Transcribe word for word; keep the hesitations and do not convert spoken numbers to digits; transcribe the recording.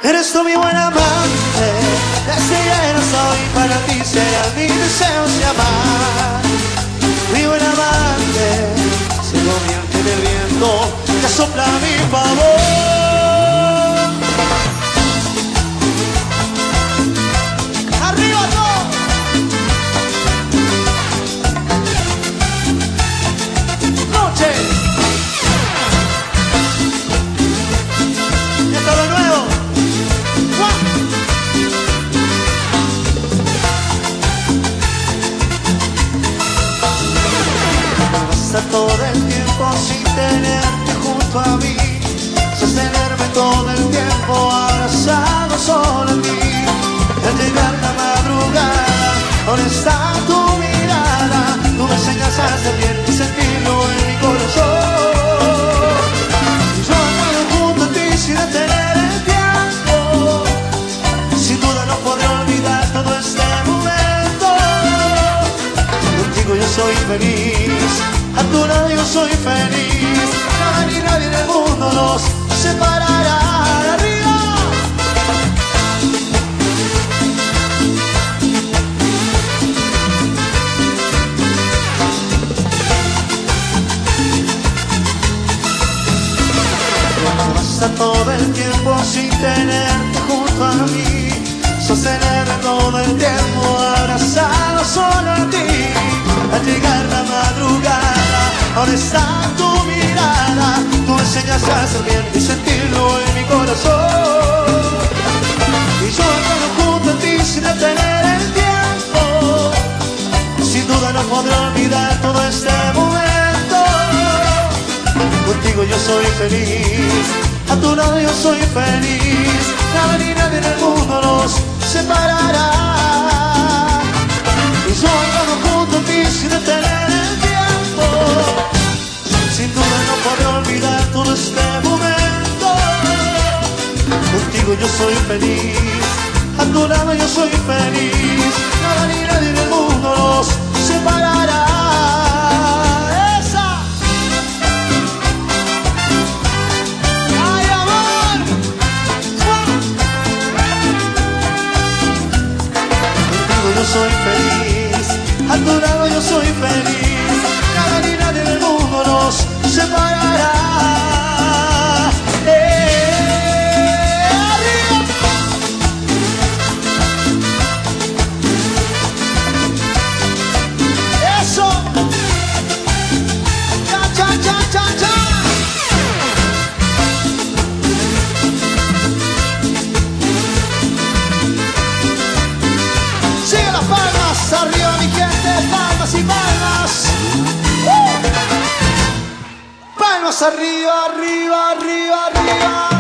Eres tú mi buena amante, desde ya no soy para ti, será mi deseo de amar. Mi buena amante, sigo viento del viento que sopla a mi favor. ¡Arriba todo! ¡Noche! ¡Y esto es lo nuevo! Todo el tiempo sin tenerte junto a mí, sostenerme todo el tiempo abrazado solo a ti. Al llegar la madrugada, ¿dónde está tu mirada? Tú me enseñas a hacer bien y sentirlo en mi corazón. Yo ando junto a ti sin detener el tiempo, sin duda no podré olvidar todo este momento. Contigo yo soy feliz, a tu lado yo soy feliz, nada ni nadie en el mundo nos separará. ¡Arriba! Pasa todo el tiempo sin tenerte junto a mí, sostener todo el tiempo abrazado solo a ti. Al llegar la madrugada, ¿dónde está tu mirada? Tú me enseñas a hacer bien y sentirlo en mi corazón. Y yo ando junto a ti sin detener el tiempo, sin duda no podré olvidar todo este momento. Contigo yo soy feliz, a tu lado yo soy feliz, nada ni nadie en el mundo nos separará. Y yo ando junto a ti sin detener el tiempo, sin duda no podré olvidar todo este momento. Contigo yo soy feliz, a tu lado yo soy feliz, nada ni nadie en el mundo nos separará. ¡Esa! ¡Ay, amor! Contigo yo soy feliz, a tu lado yo soy feliz, nada ni nadie en el mundo nos separará. ¡Eh! ¡Arriba! ¡Eso! ¡Cha, cha, cha, cha, cha! ¡Sigue las palmas! ¡Arriba mi gente! ¡Palmas y palmas! ¡Uh! ¡Palmas arriba, arriba, arriba, arriba!